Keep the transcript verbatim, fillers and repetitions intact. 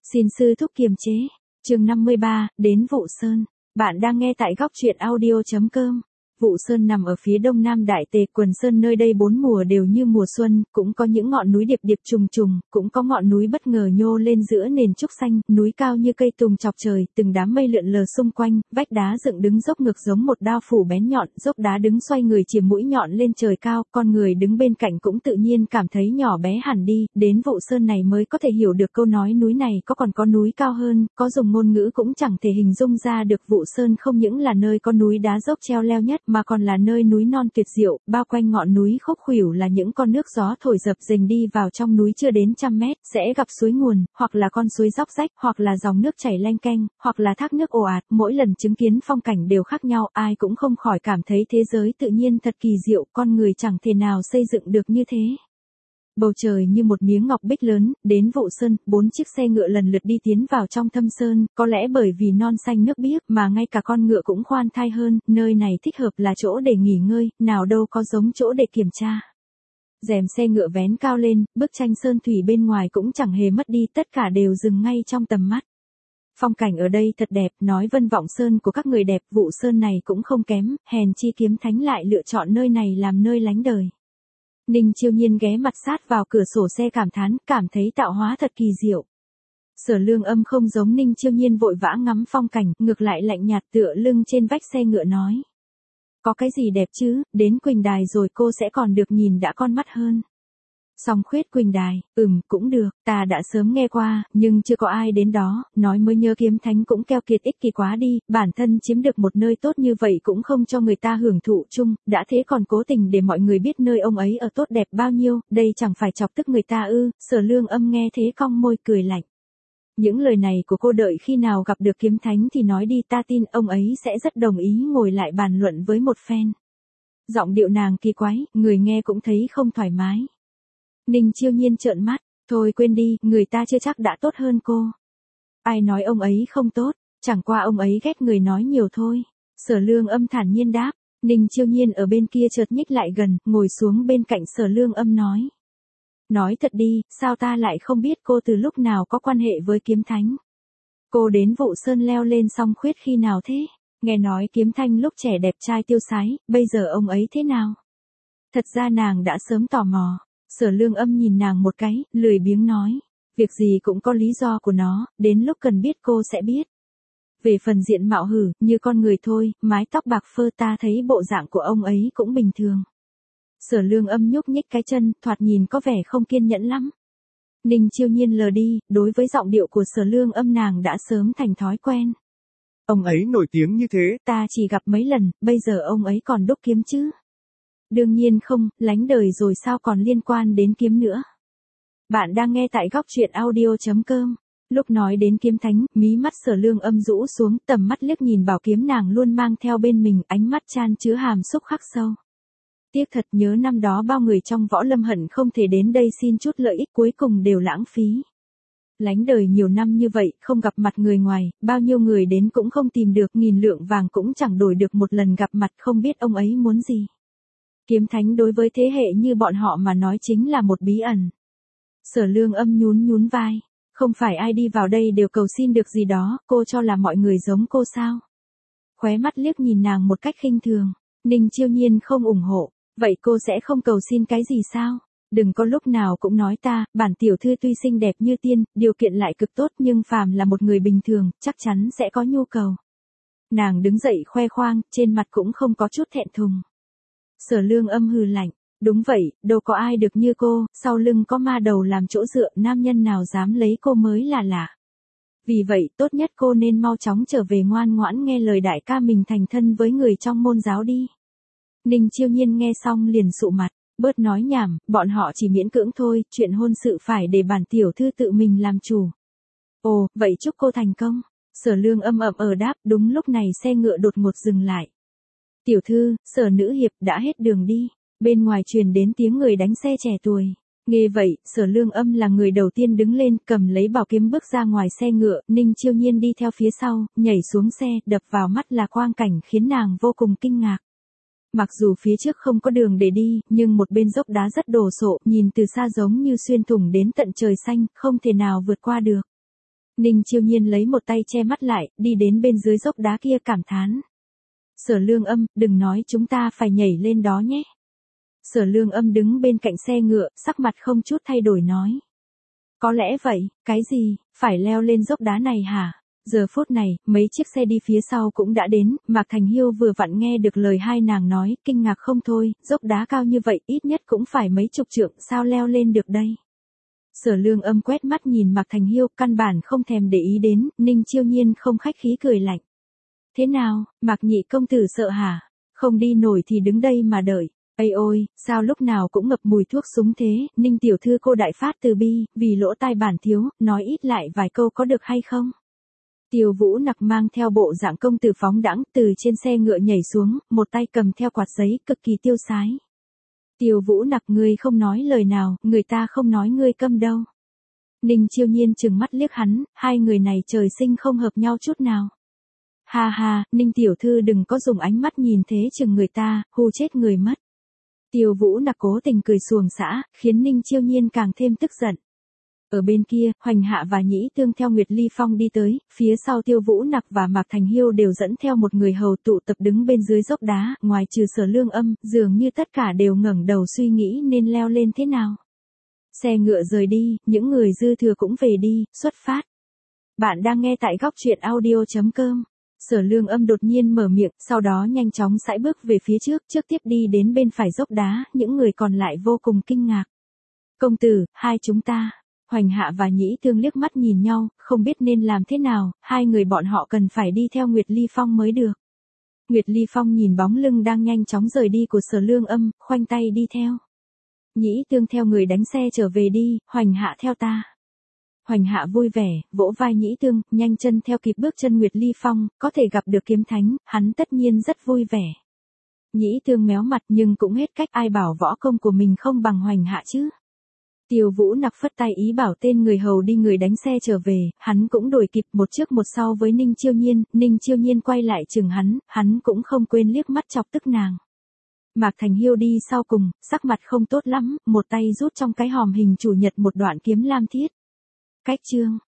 Xin sư thúc kiềm chế. Chương năm mươi ba, đến Vụ Sơn. Bạn đang nghe tại góc truyện audio chấm com. Vụ Sơn nằm ở phía đông nam Đại Tề Quần Sơn, nơi đây bốn mùa đều như mùa xuân, cũng có những ngọn núi điệp điệp trùng trùng, cũng có ngọn núi bất ngờ nhô lên giữa nền trúc xanh, núi cao như cây tùng chọc trời, từng đám mây lượn lờ xung quanh, vách đá dựng đứng dốc ngược giống một đao phủ bén nhọn, dốc đá đứng xoay người chìa mũi nhọn lên trời cao, con người đứng bên cạnh cũng tự nhiên cảm thấy nhỏ bé hẳn đi, đến Vụ Sơn này mới có thể hiểu được câu nói núi này có còn có núi cao hơn, có dùng ngôn ngữ cũng chẳng thể hình dung ra được. Vụ Sơn không những là nơi có núi đá dốc treo leo nhất mà còn là nơi núi non tuyệt diệu, bao quanh ngọn núi khúc khuỷu là những con nước gió thổi dập dềnh đi vào trong núi chưa đến trăm mét, sẽ gặp suối nguồn, hoặc là con suối róc rách, hoặc là dòng nước chảy leng keng, hoặc là thác nước ồ ạt, mỗi lần chứng kiến phong cảnh đều khác nhau, ai cũng không khỏi cảm thấy thế giới tự nhiên thật kỳ diệu, con người chẳng thể nào xây dựng được như thế. Bầu trời như một miếng ngọc bích lớn, đến Vụ Sơn, bốn chiếc xe ngựa lần lượt đi tiến vào trong thâm sơn, có lẽ bởi vì non xanh nước biếc mà ngay cả con ngựa cũng khoan thai hơn, nơi này thích hợp là chỗ để nghỉ ngơi, nào đâu có giống chỗ để kiểm tra. Rèm xe ngựa vén cao lên, bức tranh sơn thủy bên ngoài cũng chẳng hề mất đi, tất cả đều dừng ngay trong tầm mắt. Phong cảnh ở đây thật đẹp, nói Vân Vọng Sơn của các người đẹp, Vụ Sơn này cũng không kém, hèn chi Kiếm Thánh lại lựa chọn nơi này làm nơi lánh đời. Ninh Chiêu Nhiên ghé mặt sát vào cửa sổ xe cảm thán, cảm thấy tạo hóa thật kỳ diệu. Sở Lương Âm không giống Ninh Chiêu Nhiên vội vã ngắm phong cảnh, ngược lại lạnh nhạt tựa lưng trên vách xe ngựa nói. Có cái gì đẹp chứ, đến Quỳnh Đài rồi cô sẽ còn được nhìn đã con mắt hơn. Song Khuyết Quỳnh Đài, ừm, cũng được, ta đã sớm nghe qua, nhưng chưa có ai đến đó, nói mới nhớ Kiếm Thánh cũng keo kiệt ích kỷ quá đi, bản thân chiếm được một nơi tốt như vậy cũng không cho người ta hưởng thụ chung, đã thế còn cố tình để mọi người biết nơi ông ấy ở tốt đẹp bao nhiêu, đây chẳng phải chọc tức người ta ư. Sở Lương Âm nghe thế cong môi cười lạnh. Những lời này của cô đợi khi nào gặp được Kiếm Thánh thì nói đi, ta tin ông ấy sẽ rất đồng ý ngồi lại bàn luận với một phen. Giọng điệu nàng kỳ quái, người nghe cũng thấy không thoải mái. Ninh Chiêu Nhiên trợn mắt, thôi quên đi, người ta chưa chắc đã tốt hơn cô. Ai nói ông ấy không tốt, chẳng qua ông ấy ghét người nói nhiều thôi. Sở Lương Âm thản nhiên đáp, Ninh Chiêu Nhiên ở bên kia chợt nhích lại gần, ngồi xuống bên cạnh Sở Lương Âm nói. Nói thật đi, sao ta lại không biết cô từ lúc nào có quan hệ với Kiếm Thánh? Cô đến Vụ Sơn leo lên Song Khuyết khi nào thế? Nghe nói Kiếm Thanh lúc trẻ đẹp trai tiêu sái, bây giờ ông ấy thế nào? Thật ra nàng đã sớm tò mò. Sở Lương Âm nhìn nàng một cái, lười biếng nói. Việc gì cũng có lý do của nó, đến lúc cần biết cô sẽ biết. Về phần diện mạo hử, như con người thôi, mái tóc bạc phơ, ta thấy bộ dạng của ông ấy cũng bình thường. Sở Lương Âm nhúc nhích cái chân, thoạt nhìn có vẻ không kiên nhẫn lắm. Ninh Chiêu Nhiên lờ đi, đối với giọng điệu của Sở Lương Âm nàng đã sớm thành thói quen. Ông ấy nổi tiếng như thế. Ta chỉ gặp mấy lần, bây giờ ông ấy còn đúc kiếm chứ? Đương nhiên không, lánh đời rồi sao còn liên quan đến kiếm nữa. Bạn đang nghe tại góc truyện audio chấm com. Lúc nói đến Kiếm Thánh, mí mắt Sở Lương Âm rũ xuống, tầm mắt liếc nhìn bảo kiếm nàng luôn mang theo bên mình, ánh mắt chan chứa hàm xúc khắc sâu. Tiếc thật, nhớ năm đó bao người trong võ lâm hận không thể đến đây xin chút lợi ích, cuối cùng đều lãng phí. Lánh đời nhiều năm như vậy, không gặp mặt người ngoài, bao nhiêu người đến cũng không tìm được, nghìn lượng vàng cũng chẳng đổi được một lần gặp mặt, không biết ông ấy muốn gì. Kiếm Thánh đối với thế hệ như bọn họ mà nói chính là một bí ẩn. Sở Lương Âm nhún nhún vai. Không phải ai đi vào đây đều cầu xin được gì đó, cô cho là mọi người giống cô sao? Khóe mắt liếc nhìn nàng một cách khinh thường. Ninh Chiêu Nhiên không ủng hộ. Vậy cô sẽ không cầu xin cái gì sao? Đừng có lúc nào cũng nói ta, bản tiểu thư tuy xinh đẹp như tiên, điều kiện lại cực tốt nhưng phàm là một người bình thường, chắc chắn sẽ có nhu cầu. Nàng đứng dậy khoe khoang, trên mặt cũng không có chút thẹn thùng. Sở Lương Âm hừ lạnh, đúng vậy, đâu có ai được như cô, sau lưng có ma đầu làm chỗ dựa, nam nhân nào dám lấy cô mới là lạ. Vì vậy, tốt nhất cô nên mau chóng trở về ngoan ngoãn nghe lời đại ca mình thành thân với người trong môn giáo đi. Ninh Chiêu Nhiên nghe xong liền sụ mặt, bớt nói nhảm, bọn họ chỉ miễn cưỡng thôi, chuyện hôn sự phải để bản tiểu thư tự mình làm chủ. Ồ, vậy chúc cô thành công. Sở Lương Âm ậm ờ đáp, đúng lúc này xe ngựa đột ngột dừng lại. Tiểu thư, Sở nữ hiệp đã hết đường đi. Bên ngoài truyền đến tiếng người đánh xe trẻ tuổi. Nghe vậy, Sở Lương Âm là người đầu tiên đứng lên, cầm lấy bảo kiếm bước ra ngoài xe ngựa, Ninh Chiêu Nhiên đi theo phía sau, nhảy xuống xe, đập vào mắt là quang cảnh khiến nàng vô cùng kinh ngạc. Mặc dù phía trước không có đường để đi, nhưng một bên dốc đá rất đồ sộ, nhìn từ xa giống như xuyên thủng đến tận trời xanh, không thể nào vượt qua được. Ninh Chiêu Nhiên lấy một tay che mắt lại, đi đến bên dưới dốc đá kia cảm thán. Sở Lương Âm, đừng nói chúng ta phải nhảy lên đó nhé. Sở Lương Âm đứng bên cạnh xe ngựa, sắc mặt không chút thay đổi nói. Có lẽ vậy, cái gì, phải leo lên dốc đá này hả? Giờ phút này, mấy chiếc xe đi phía sau cũng đã đến, Mạc Thành Hiêu vừa vặn nghe được lời hai nàng nói, kinh ngạc không thôi, dốc đá cao như vậy ít nhất cũng phải mấy chục trượng, sao leo lên được đây? Sở Lương Âm quét mắt nhìn Mạc Thành Hiêu, căn bản không thèm để ý đến, Ninh Chiêu Nhiên không khách khí cười lạnh. Thế nào, Mạc nhị công tử sợ hả? Không đi nổi thì đứng đây mà đợi. Ây ôi, sao lúc nào cũng ngập mùi thuốc súng thế, Ninh tiểu thư cô đại phát từ bi, vì lỗ tai bản thiếu, nói ít lại vài câu có được hay không? Tiêu Vũ Nặc mang theo bộ dạng công tử phóng đãng từ trên xe ngựa nhảy xuống, một tay cầm theo quạt giấy, cực kỳ tiêu sái. Tiêu Vũ Nặc ngươi không nói lời nào, người ta không nói ngươi câm đâu. Ninh Chiêu Nhiên trừng mắt liếc hắn, hai người này trời sinh không hợp nhau chút nào. Ha ha, Ninh tiểu thư đừng có dùng ánh mắt nhìn thế chừng người ta, hù chết người mất. Tiêu Vũ Nặc cố tình cười xuồng xã, khiến Ninh Chiêu Nhiên càng thêm tức giận. Ở bên kia, Hoành Hạ và Nhĩ Tương theo Nguyệt Ly Phong đi tới, phía sau Tiêu Vũ Nặc và Mạc Thành Hiêu đều dẫn theo một người hầu tụ tập đứng bên dưới dốc đá, ngoài trừ Sở Lương Âm, dường như tất cả đều ngẩng đầu suy nghĩ nên leo lên thế nào. Xe ngựa rời đi, những người dư thừa cũng về đi, xuất phát. Bạn đang nghe tại góc truyện audio chấm com. Sở Lương Âm đột nhiên mở miệng, sau đó nhanh chóng sải bước về phía trước, trước tiếp đi đến bên phải dốc đá, những người còn lại vô cùng kinh ngạc. Công tử, hai chúng ta. Hoành Hạ và Nhĩ Tương liếc mắt nhìn nhau, không biết nên làm thế nào, hai người bọn họ cần phải đi theo Nguyệt Ly Phong mới được. Nguyệt Ly Phong nhìn bóng lưng đang nhanh chóng rời đi của Sở Lương Âm, khoanh tay đi theo. Nhĩ Tương theo người đánh xe trở về đi, Hoành Hạ theo ta. Hoành Hạ vui vẻ, vỗ vai Nhĩ Tương, nhanh chân theo kịp bước chân Nguyệt Ly Phong, có thể gặp được kiếm thánh, hắn tất nhiên rất vui vẻ. Nhĩ Tương méo mặt nhưng cũng hết cách, ai bảo võ công của mình không bằng Hoành Hạ chứ. Tiêu Vũ Nặc phất tay ý bảo tên người hầu đi người đánh xe trở về, hắn cũng đuổi kịp một trước một sau với Ninh Chiêu Nhiên, Ninh Chiêu Nhiên quay lại chừng hắn, hắn cũng không quên liếc mắt chọc tức nàng. Mạc Thành Hiêu đi sau cùng, sắc mặt không tốt lắm, một tay rút trong cái hòm hình chủ nhật một đoạn kiếm lam thiết. Cách chương